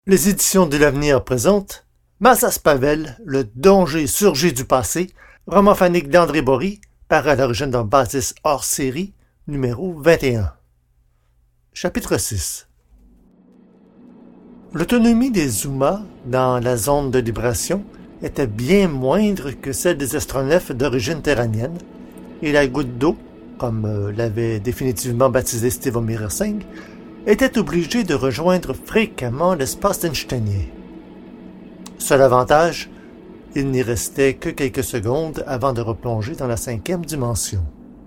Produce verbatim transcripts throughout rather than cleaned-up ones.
Les éditions de l'Avenir présentent Mazas Pavel, le danger surgit du passé, roman phonique d'André Bory, paru à l'origine dans Basis hors série, numéro vingt et un. Chapitre six. L'autonomie des Zuma dans la zone de libération était bien moindre que celle des astronefs d'origine terranienne, et la goutte d'eau, comme l'avait définitivement baptisé Steve Omirasinghe, était obligée de rejoindre fréquemment l'espace einsteinien. Seul avantage, il n'y restait que quelques secondes avant de replonger dans la cinquième dimension.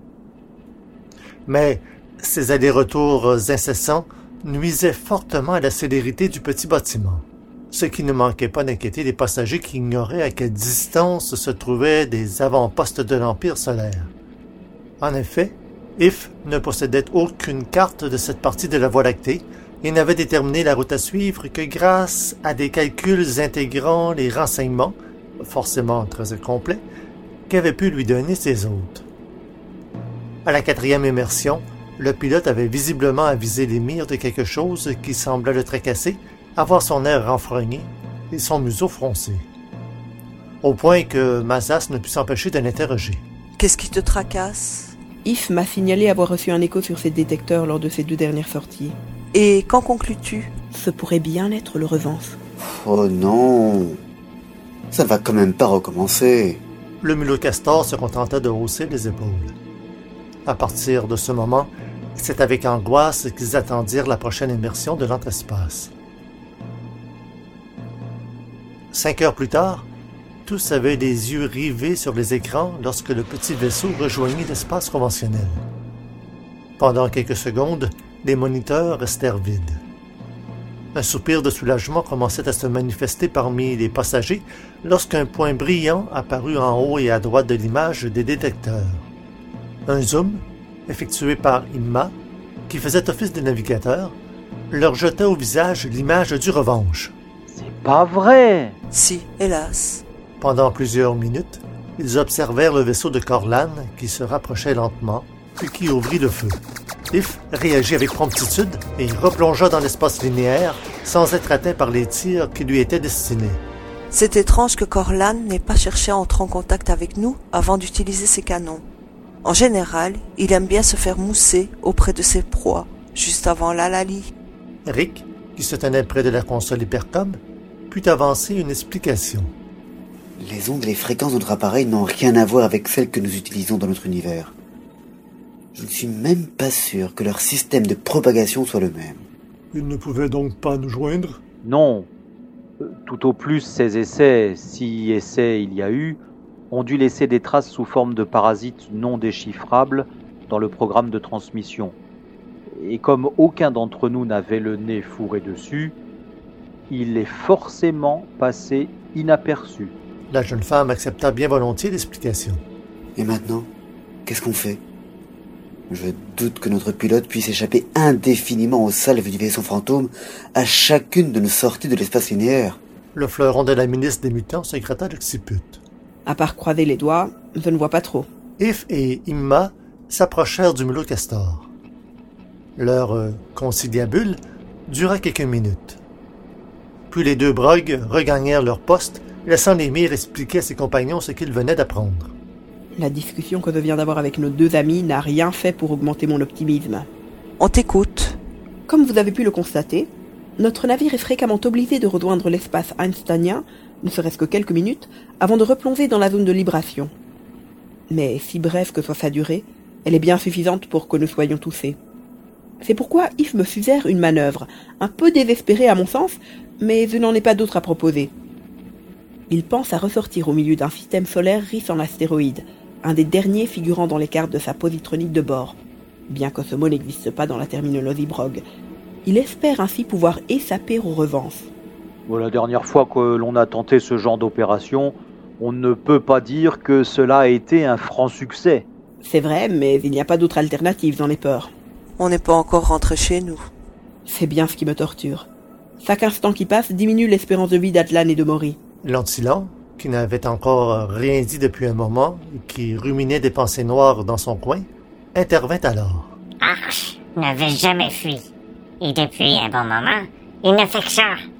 Mais ces allers-retours incessants nuisaient fortement à la célérité du petit bâtiment, ce qui ne manquait pas d'inquiéter les passagers qui ignoraient à quelle distance se trouvaient des avant-postes de l'Empire solaire. En effet, If ne possédait aucune carte de cette partie de la Voie lactée et n'avait déterminé la route à suivre que grâce à des calculs intégrant les renseignements, forcément très incomplets, qu'avaient pu lui donner ses hôtes. À la quatrième immersion, le pilote avait visiblement avisé les mires de quelque chose qui semblait le tracasser, avoir son air renfrogné et son museau froncé. Au point que Mazas ne put s'empêcher de l'interroger. « Qu'est-ce qui te tracasse ?» If m'a signalé avoir reçu un écho sur ses détecteurs lors de ses deux dernières sorties. Et qu'en conclus-tu ? Ce pourrait bien être le Revance. Oh non, ça va quand même pas recommencer. Le mulot castor se contenta de hausser les épaules. À partir de ce moment, c'est avec angoisse qu'ils attendirent la prochaine immersion de l'entrespace. Cinq heures plus tard, tous avaient les yeux rivés sur les écrans lorsque le petit vaisseau rejoignit l'espace conventionnel. Pendant quelques secondes, les moniteurs restèrent vides. Un soupir de soulagement commençait à se manifester parmi les passagers lorsqu'un point brillant apparut en haut et à droite de l'image des détecteurs. Un zoom, effectué par Imma, qui faisait office de navigateur, leur jeta au visage l'image du Revanche. « C'est pas vrai !» « Si, hélas. » Pendant plusieurs minutes, ils observèrent le vaisseau de Corlan qui se rapprochait lentement, puis qui ouvrit le feu. If réagit avec promptitude et replongea dans l'espace linéaire sans être atteint par les tirs qui lui étaient destinés. C'est étrange que Corlan n'ait pas cherché à entrer en contact avec nous avant d'utiliser ses canons. En général, il aime bien se faire mousser auprès de ses proies, juste avant l'Alali. Rick, qui se tenait près de la console Hypercom, put avancer une explication. Les ondes et les fréquences de notre appareil n'ont rien à voir avec celles que nous utilisons dans notre univers. Je ne suis même pas sûr que leur système de propagation soit le même. Ils ne pouvaient donc pas nous joindre ? Non. Tout au plus, ces essais, si essais il y a eu, ont dû laisser des traces sous forme de parasites non déchiffrables dans le programme de transmission. Et comme aucun d'entre nous n'avait le nez fourré dessus, il est forcément passé inaperçu. La jeune femme accepta bien volontiers l'explication. Et maintenant, qu'est-ce qu'on fait ? Je doute que notre pilote puisse échapper indéfiniment aux salves du vaisseau fantôme à chacune de nos sorties de l'espace linéaire. Le fleuron de la ministre des Mutants se gratta l'occiput. À part croiser les doigts, je ne vois pas trop. If et Imma s'approchèrent du mulot castor. Leur euh, conciliabule dura quelques minutes. Puis les deux brogues regagnèrent leur poste, laissant l'émir expliquer à ses compagnons ce qu'ils venaient d'apprendre. La discussion que je viens d'avoir avec nos deux amis n'a rien fait pour augmenter mon optimisme. On t'écoute. Comme vous avez pu le constater, notre navire est fréquemment obligé de rejoindre l'espace einsteinien, ne serait-ce que quelques minutes, avant de replonger dans la zone de libération. Mais si brève que soit sa durée, elle est bien suffisante pour que nous soyons touchés. C'est pourquoi If me suggère une manœuvre, un peu désespérée à mon sens, mais je n'en ai pas d'autre à proposer. Il pense à ressortir au milieu d'un système solaire riche en astéroïdes, un des derniers figurant dans les cartes de sa positronique de bord. Bien que ce mot n'existe pas dans la terminologie Brog, il espère ainsi pouvoir échapper aux Revances. Bon, la dernière fois que l'on a tenté ce genre d'opération, on ne peut pas dire que cela a été un franc succès. C'est vrai, mais il n'y a pas d'autre alternative dans les peurs. On n'est pas encore rentré chez nous. C'est bien ce qui me torture. Chaque instant qui passe diminue l'espérance de vie d'Atlan et de Maury. Lantilan, qui n'avait encore rien dit depuis un moment et qui ruminait des pensées noires dans son coin, intervint alors. Arch n'avait jamais fui. Et depuis un bon moment, il ne fait que ça.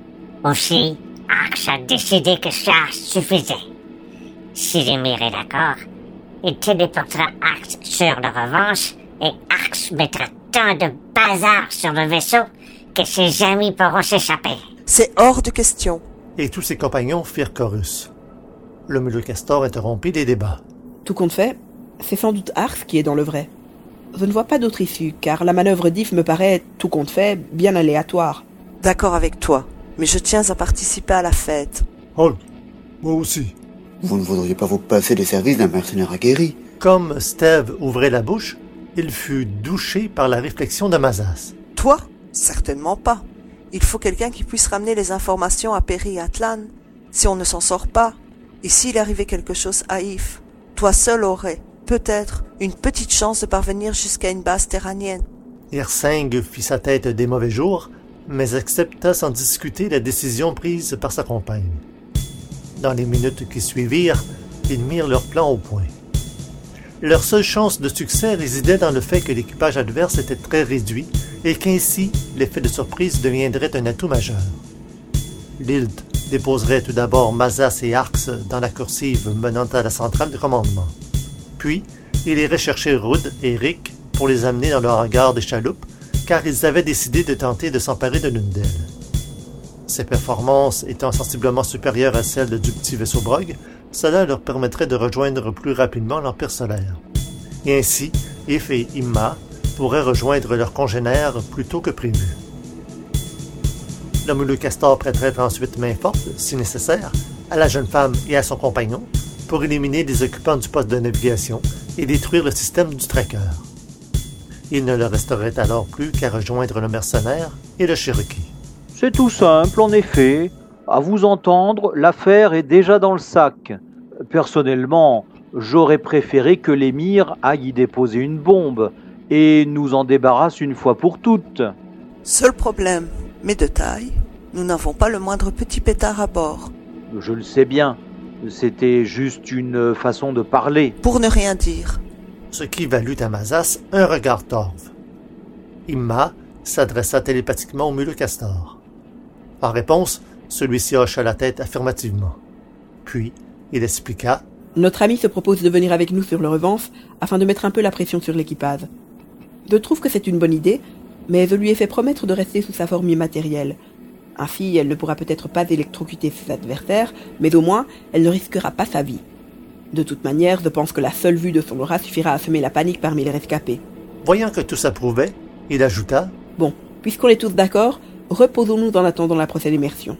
Aussi, Arx a décidé que ça suffisait. Si l'émir est d'accord, il téléportera Arx sur la Revanche et Arx mettra tant de bazar sur le vaisseau que ses amis pourront s'échapper. C'est hors de question. Et tous ses compagnons firent chorus. Le Mulocastor interrompit les débats. Tout compte fait, c'est sans doute Arx qui est dans le vrai. Je ne vois pas d'autre issue, car la manœuvre d'If me paraît, tout compte fait, bien aléatoire. D'accord avec toi, mais je tiens à participer à la fête. Oh, moi aussi. Vous ne voudriez pas vous passer des services d'un mercenaire aguerri? Comme Steve ouvrait la bouche, il fut douché par la réflexion de Mazas. Toi? Certainement pas. Il faut quelqu'un qui puisse ramener les informations à Perry et Atlan. Si on ne s'en sort pas, et s'il arrivait quelque chose à If, toi seul aurais, peut-être, une petite chance de parvenir jusqu'à une base terranienne. Hirsing fit sa tête des mauvais jours, mais accepta sans discuter la décision prise par sa compagne. Dans les minutes qui suivirent, ils mirent leur plan au point. Leur seule chance de succès résidait dans le fait que l'équipage adverse était très réduit et qu'ainsi l'effet de surprise deviendrait un atout majeur. Lilt déposerait tout d'abord Mazas et Arx dans la coursive menant à la centrale de commandement. Puis, il irait chercher Rudd et Rick pour les amener dans le hangar des chaloupes, car ils avaient décidé de tenter de s'emparer de l'une d'elles. Ses performances étant sensiblement supérieures à celles du petit vaisseau Brogg, cela leur permettrait de rejoindre plus rapidement l'Empire solaire. Et ainsi, If et Imma pourraient rejoindre leurs congénères plus tôt que prévu. Le Mulocastor prêterait ensuite main forte, si nécessaire, à la jeune femme et à son compagnon pour éliminer les occupants du poste de navigation et détruire le système du tracker. Il ne leur resterait alors plus qu'à rejoindre le mercenaire et le Cherokee. C'est tout simple, en effet. À vous entendre, l'affaire est déjà dans le sac. Personnellement, j'aurais préféré que l'émir aille y déposer une bombe et nous en débarrasse une fois pour toutes. Seul problème, mais de taille, nous n'avons pas le moindre petit pétard à bord. Je le sais bien. C'était juste une façon de parler. Pour ne rien dire. Ce qui valut à Mazas un regard torve. Imma s'adressa télépathiquement au Mulocastor. En réponse, celui-ci hocha la tête affirmativement. Puis, il expliqua. Notre ami se propose de venir avec nous sur le Revanche afin de mettre un peu la pression sur l'équipage. Je trouve que c'est une bonne idée, mais je lui ai fait promettre de rester sous sa forme immatérielle. Ainsi, elle ne pourra peut-être pas électrocuter ses adversaires, mais au moins, elle ne risquera pas sa vie. De toute manière, je pense que la seule vue de son aura suffira à semer la panique parmi les rescapés. Voyant que tout s'approuvait, il ajouta. Bon, puisqu'on est tous d'accord, reposons-nous en attendant la prochaine immersion.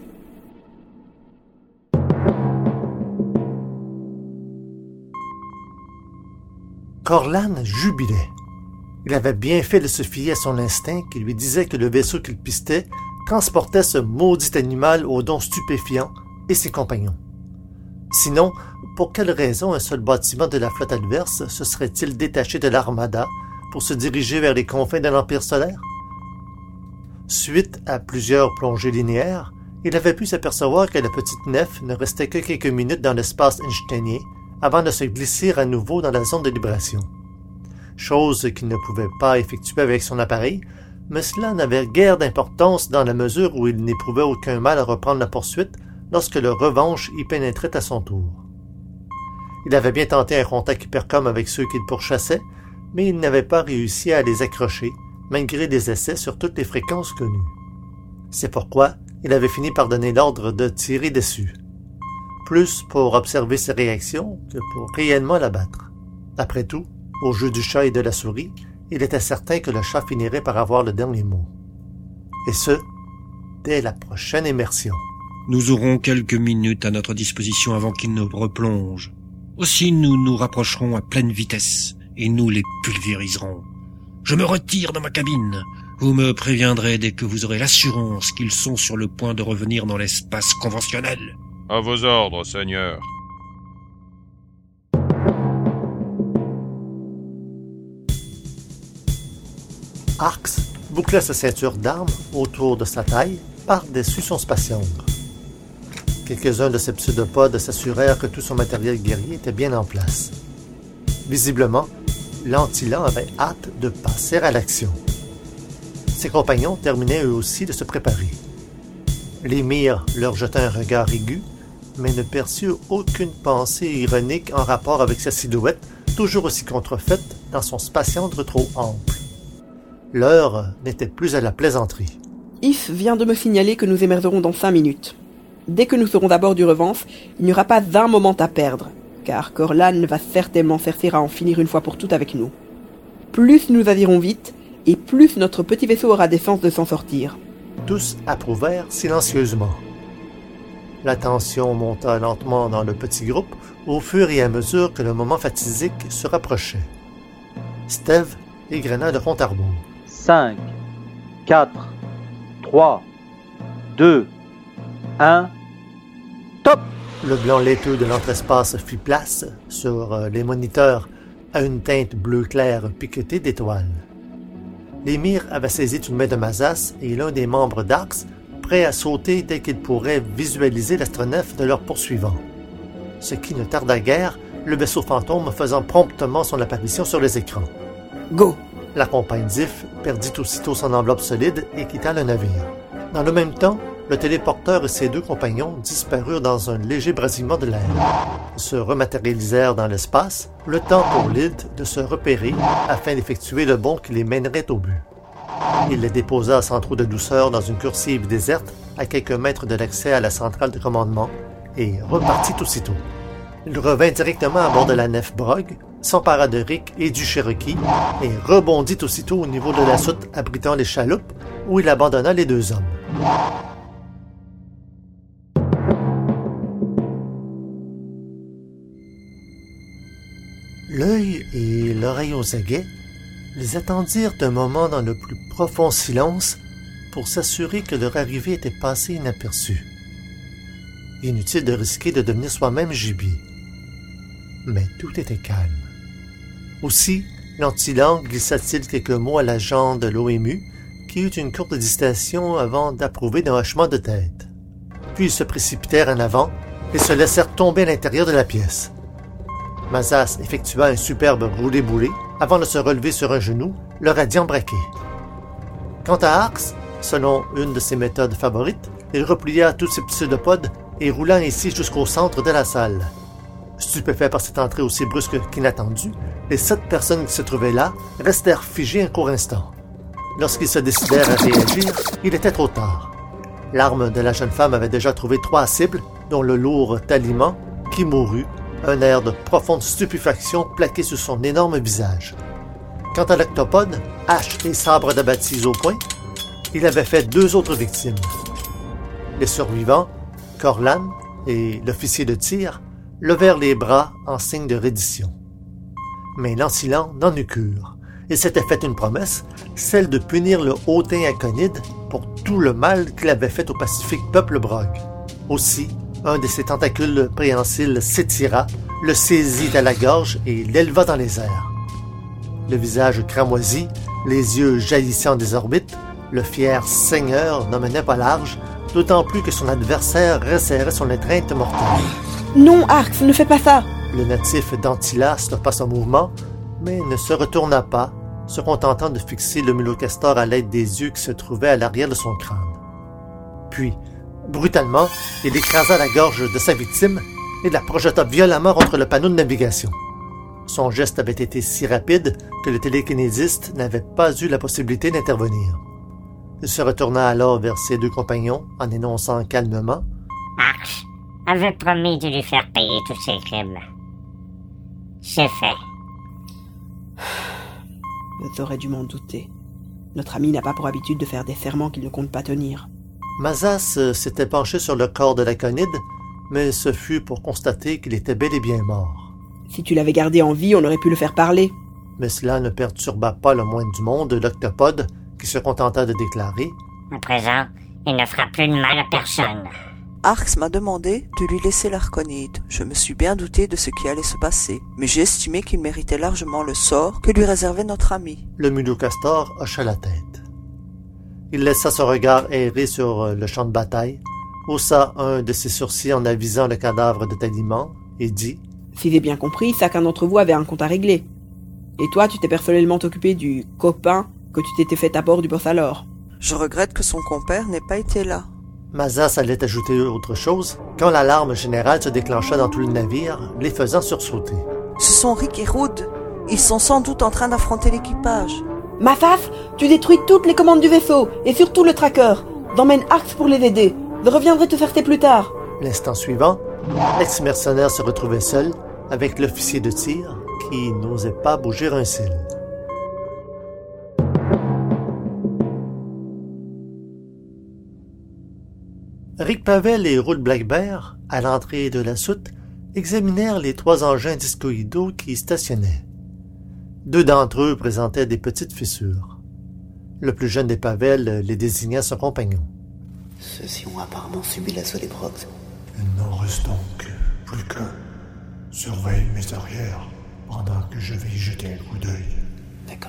Corlan jubilait. Il avait bien fait de se fier à son instinct qui lui disait que le vaisseau qu'il pistait transportait ce maudit animal aux dons stupéfiants et ses compagnons. Sinon, pour quelle raison un seul bâtiment de la flotte adverse se serait-il détaché de l'armada pour se diriger vers les confins de l'Empire solaire? Suite à plusieurs plongées linéaires, il avait pu s'apercevoir que la petite nef ne restait que quelques minutes dans l'espace einsteinien avant de se glisser à nouveau dans la zone de libération. Chose qu'il ne pouvait pas effectuer avec son appareil, mais cela n'avait guère d'importance dans la mesure où il n'éprouvait aucun mal à reprendre la poursuite lorsque le Revanche y pénétrait à son tour. Il avait bien tenté un contact hypercom avec ceux qu'il pourchassait, mais il n'avait pas réussi à les accrocher, malgré des essais sur toutes les fréquences connues. C'est pourquoi il avait fini par donner l'ordre de tirer dessus, plus pour observer ses réactions que pour réellement l'abattre. Après tout, au jeu du chat et de la souris, il était certain que le chat finirait par avoir le dernier mot. Et ce, dès la prochaine immersion. Nous aurons quelques minutes à notre disposition avant qu'il ne replonge. Aussi nous nous rapprocherons à pleine vitesse et nous les pulvériserons. Je me retire dans ma cabine. Vous me préviendrez dès que vous aurez l'assurance qu'ils sont sur le point de revenir dans l'espace conventionnel. À vos ordres, Seigneur. Arx boucla sa ceinture d'armes autour de sa taille par-dessus son spatiombre. Quelques-uns de ses pseudopodes s'assurèrent que tout son matériel guerrier était bien en place. Visiblement, l'Antilan avait hâte de passer à l'action. Ses compagnons terminaient eux aussi de se préparer. L'émir leur jeta un regard aigu, mais ne perçut aucune pensée ironique en rapport avec sa silhouette, toujours aussi contrefaite dans son spatiantre trop ample. L'heure n'était plus à la plaisanterie. If vient de me signaler que nous émergerons dans cinq minutes. Dès que nous serons à bord du Revence, il n'y aura pas un moment à perdre, car Corlan va certainement chercher à en finir une fois pour toutes avec nous. Plus nous avirons vite, et plus notre petit vaisseau aura des chances de s'en sortir. Tous approuvèrent silencieusement. La tension monta lentement dans le petit groupe au fur et à mesure que le moment fatidique se rapprochait. Steve égrena le compte à rebours. cinq, quatre, trois, deux, un, top! Le blanc laiteux de l'entrespace fit place, sur les moniteurs, à une teinte bleu clair piquetée d'étoiles. L'émir avait saisi une main de Mazas et l'un des membres d'Arx, prêt à sauter dès qu'ils pourraient visualiser l'astronef de leur poursuivant. Ce qui ne tarda guère, le vaisseau fantôme faisant promptement son apparition sur les écrans. Go! La compagne d'If perdit aussitôt son enveloppe solide et quitta le navire. Dans le même temps, le téléporteur et ses deux compagnons disparurent dans un léger brasillement de l'air. Ils se rematérialisèrent dans l'espace, le temps pour Lyd de se repérer afin d'effectuer le bond qui les mènerait au but. Il les déposa sans trop de douceur dans une coursive déserte à quelques mètres de l'accès à la centrale de commandement et repartit aussitôt. Il revint directement à bord de la nef Brog, s'empara de Rick et du Cherokee et rebondit aussitôt au niveau de la soute abritant les chaloupes où il abandonna les deux hommes. L'œil et l'oreille aux aguets, ils attendirent un moment dans le plus profond silence pour s'assurer que leur arrivée était passée inaperçue. Inutile de risquer de devenir soi-même gibier. Mais tout était calme. Aussi, l'antilan glissa-t-il quelques mots à l'agent de l'O M U, qui eut une courte hésitation avant d'approuver d'un hochement de tête. Puis ils se précipitèrent en avant et se laissèrent tomber à l'intérieur de la pièce. Mazas effectua un superbe roulé-boulé avant de se relever sur un genou, le radiant braqué. Quant à Arx, selon une de ses méthodes favorites, il replia tous ses pseudopodes et roula ainsi jusqu'au centre de la salle. Stupéfaits par cette entrée aussi brusque qu'inattendue, les sept personnes qui se trouvaient là restèrent figées un court instant. Lorsqu'ils se décidèrent à réagir, il était trop tard. L'arme de la jeune femme avait déjà trouvé trois cibles, dont le lourd talisman, qui mourut, un air de profonde stupéfaction plaqué sur son énorme visage. Quant à l'octopode, hache et sabre d'abattis au poing, il avait fait deux autres victimes. Les survivants, Corlan et l'officier de tir, levèrent les bras en signe de reddition. Mais l'Ancilan n'en eut cure. Il s'était fait une promesse, celle de punir le hautain Aconide pour tout le mal qu'il avait fait au pacifique peuple Brog. Aussi, un de ses tentacules préhensiles s'étira, le saisit à la gorge et l'éleva dans les airs. Le visage cramoisi, les yeux jaillissant des orbites, le fier seigneur n'en menait pas large, d'autant plus que son adversaire resserrait son étreinte mortelle. Non, Arx, ne fais pas ça! Le natif d'Antilla stoppa son mouvement, mais ne se retourna pas, se contentant de fixer le mulocastor à l'aide des yeux qui se trouvaient à l'arrière de son crâne. Puis, brutalement, il écrasa la gorge de sa victime et la projeta violemment contre le panneau de navigation. Son geste avait été si rapide que le télékinésiste n'avait pas eu la possibilité d'intervenir. Il se retourna alors vers ses deux compagnons en énonçant calmement « Arx avait promis de lui faire payer tous ses crimes. C'est fait. » J'aurais dû m'en douter. Notre ami n'a pas pour habitude de faire des serments qu'il ne compte pas tenir. Mazas s'était penché sur le corps de l'Aconide, mais ce fut pour constater qu'il était bel et bien mort. Si tu l'avais gardé en vie, on aurait pu le faire parler. Mais cela ne perturba pas le moins du monde l'octopode, qui se contenta de déclarer « À présent, il ne fera plus de mal à personne. » Arx m'a demandé de lui laisser l'Arconide. Je me suis bien douté de ce qui allait se passer, mais j'ai estimé qu'il méritait largement le sort que lui réservait notre ami. Le mulocastor hocha la tête. Il laissa son regard errer sur le champ de bataille, haussa un de ses sourcils en avisant le cadavre de Taliman et dit « Si j'ai bien compris, chacun d'entre vous avait un compte à régler. Et toi, tu t'es personnellement occupé du copain que tu t'étais fait à bord du Borsalor. » Je regrette que son compère n'ait pas été là. Mazas allait ajouter autre chose quand l'alarme générale se déclencha dans tout le navire, les faisant sursauter. Ce sont Rick et Rudd. Ils sont sans doute en train d'affronter l'équipage. Mazas, tu détruis toutes les commandes du vaisseau, et surtout le tracker. T'emmènes Arx pour les aider. Je reviendrai te faire tes plus tard. L'instant suivant, l'ex-mercenaire se retrouvait seul avec l'officier de tir qui n'osait pas bouger un cil. Rick Pavel et Rudd Blackbear, à l'entrée de la soute, examinèrent les trois engins discoïdaux qui stationnaient. Deux d'entre eux présentaient des petites fissures. Le plus jeune des Pavel les désigna son compagnon. Ceux-ci ont apparemment subi l'assaut des Prox. Il n'en reste donc plus qu'un. Surveille mes arrières pendant que je vais y jeter un coup d'œil. D'accord.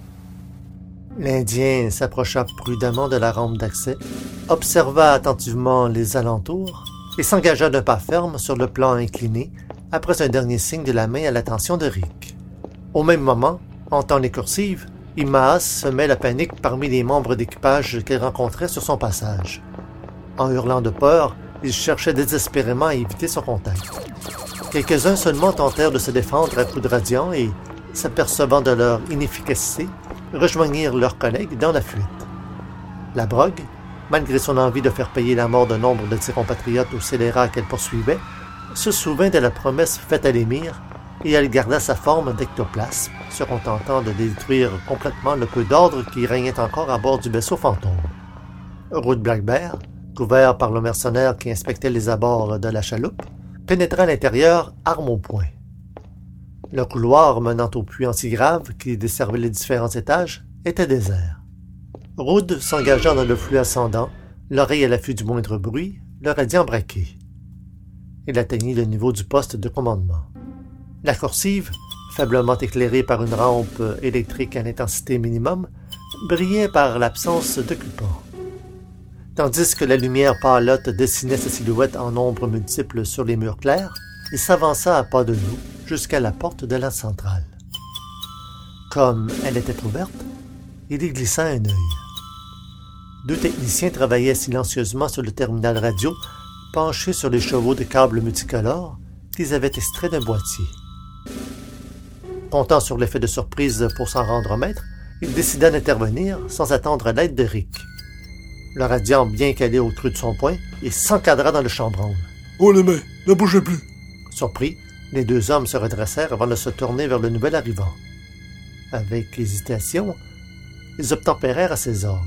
L'Indien s'approcha prudemment de la rampe d'accès, observa attentivement les alentours et s'engagea d'un pas ferme sur le plan incliné après un dernier signe de la main à l'attention de Rick. Au même moment, en temps les coursives, Imahas semait la panique parmi les membres d'équipage qu'elle rencontrait sur son passage. En hurlant de peur, il cherchait désespérément à éviter son contact. Quelques-uns seulement tentèrent de se défendre à coups de radiant et, s'apercevant de leur inefficacité, rejoignirent leurs collègues dans la fuite. La Brogue, malgré son envie de faire payer la mort de nombre de ses compatriotes aux scélérats qu'elle poursuivait, se souvint de la promesse faite à l'émir et elle garda sa forme d'ectoplasme, se contentant de détruire complètement le peu d'ordre qui régnait encore à bord du vaisseau fantôme. Rudd Blackbear, couvert par le mercenaire qui inspectait les abords de la chaloupe, pénétra à l'intérieur, arme au poing. Le couloir menant au puits antigrave qui desservait les différents étages était désert. Rudd s'engagea dans le flux ascendant, l'oreille à l'affût du moindre bruit, le radiant braqué. Il atteignit le niveau du poste de commandement. La coursive, faiblement éclairée par une rampe électrique à l'intensité minimum, brillait par l'absence d'occupants. Tandis que la lumière pâlotte dessinait sa silhouette en ombres multiples sur les murs clairs, il s'avança à pas de loup jusqu'à la porte de la centrale. Comme elle était ouverte, il y glissa un œil. Deux techniciens travaillaient silencieusement sur le terminal radio, penchés sur les chevaux de câbles multicolores qu'ils avaient extraits d'un boîtier. Comptant sur l'effet de surprise pour s'en rendre maître, il décida d'intervenir sans attendre l'aide de Rick. Le radiant bien calé au creux de son poing, il s'encadra dans le chambranle. « Oh les mains, ne bougez plus !» Surpris, les deux hommes se redressèrent avant de se tourner vers le nouvel arrivant. Avec hésitation, ils obtempérèrent à ses ordres.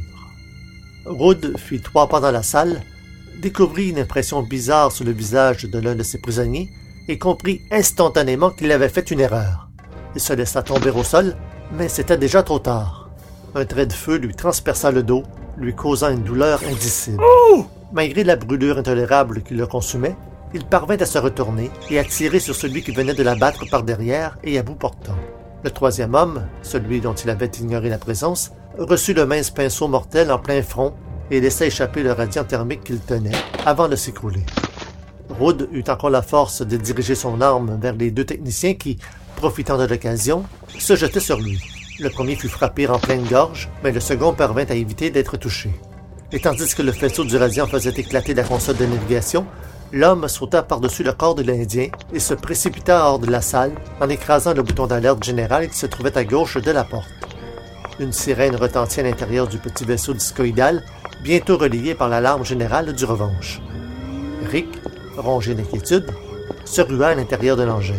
Rudd fit trois pas dans la salle, découvrit une impression bizarre sur le visage de l'un de ses prisonniers et comprit instantanément qu'il avait fait une erreur. Il se laissa tomber au sol, mais c'était déjà trop tard. Un trait de feu lui transperça le dos, lui causant une douleur indicible. Oh! Malgré la brûlure intolérable qui le consumait, il parvint à se retourner et à tirer sur celui qui venait de l'abattre par derrière et à bout portant. Le troisième homme, celui dont il avait ignoré la présence, reçut le mince pinceau mortel en plein front et laissa échapper le radiant thermique qu'il tenait avant de s'écrouler. Rudd eut encore la force de diriger son arme vers les deux techniciens qui, profitant de l'occasion, se jetaient sur lui. Le premier fut frappé en pleine gorge, mais le second parvint à éviter d'être touché. Et tandis que le faisceau du radiant faisait éclater la console de navigation, l'homme sauta par-dessus le corps de l'Indien et se précipita hors de la salle en écrasant le bouton d'alerte générale qui se trouvait à gauche de la porte. Une sirène retentit à l'intérieur du petit vaisseau discoïdal, bientôt relayé par l'alarme générale du revanche. Rick, rongé d'inquiétude, se rua à l'intérieur de l'engin.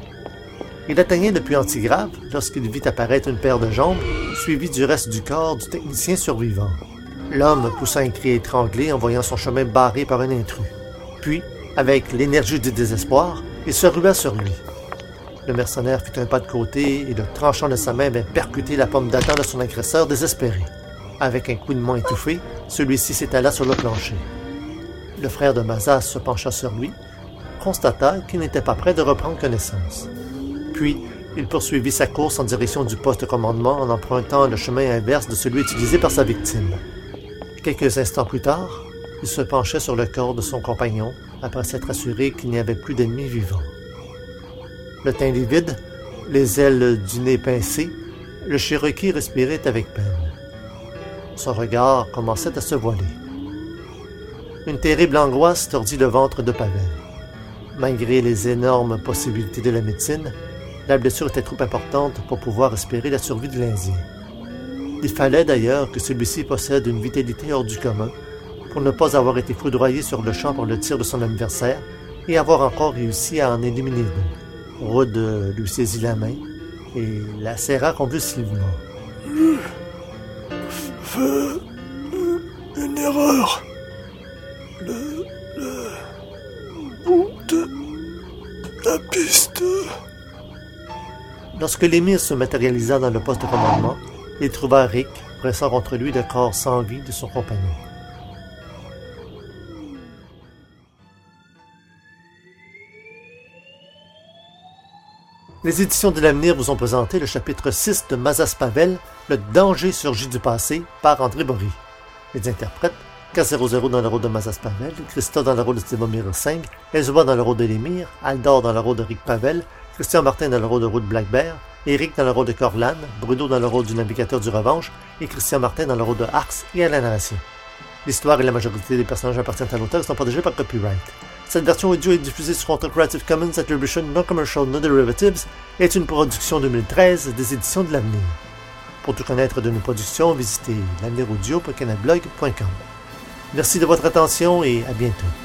Il atteignait le puits antigrave lorsqu'il vit apparaître une paire de jambes, suivie du reste du corps du technicien survivant. L'homme poussa un cri étranglé en voyant son chemin barré par un intrus. Puis, avec l'énergie du désespoir, il se rua sur lui. Le mercenaire fit un pas de côté et le tranchant de sa main vint percuter la pomme d'Adam de son agresseur désespéré. Avec un couinement étouffé, celui-ci s'étala sur le plancher. Le frère de Mazas se pencha sur lui, constata qu'il n'était pas prêt de reprendre connaissance. Puis, il poursuivit sa course en direction du poste de commandement en empruntant le chemin inverse de celui utilisé par sa victime. Quelques instants plus tard, il se penchait sur le corps de son compagnon après s'être assuré qu'il n'y avait plus d'ennemis vivants. Le teint livide, les ailes du nez pincées, le Cherokee respirait avec peine. Son regard commençait à se voiler. Une terrible angoisse tordit le ventre de Pavel. Malgré les énormes possibilités de la médecine, la blessure était trop importante pour pouvoir espérer la survie de l'Indien. Il fallait d'ailleurs que celui-ci possède une vitalité hors du commun pour ne pas avoir été foudroyé sur le champ par le tir de son adversaire et avoir encore réussi à en éliminer deux. Rudd lui saisit la main et la serra convulsivement. Fais une erreur. Le, le bout de la piste. Lorsque l'émir se matérialisa dans le poste de commandement, il trouva Rick pressant contre lui le corps sans vie de son compagnon. Les éditions de l'Avenir vous ont présenté le chapitre six de Mazas Pavel, Le danger surgit du passé, par André Bory. Les interprètes, K zéro zéro dans le rôle de Mazas Pavel, Christa dans le rôle de Stevomir Singh, Elzba dans le rôle de l'émir, Aldor dans le rôle de Rick Pavel, Christian Martin dans le rôle de Rudd Blackbear, Eric dans le rôle de Corlan, Bruno dans le rôle du navigateur du Revanche et Christian Martin dans le rôle de Arx et à la narration. L'histoire et la majorité des personnages appartiennent à l'auteur et sont protégés par copyright. Cette version audio est diffusée sur compte Creative Commons Attribution Non-Commercial No-Derivatives et est une production deux mille treize des éditions de l'Avenir. Pour tout connaître de nos productions, visitez l'avenir audio point canalblog point com. Merci de votre attention et à bientôt.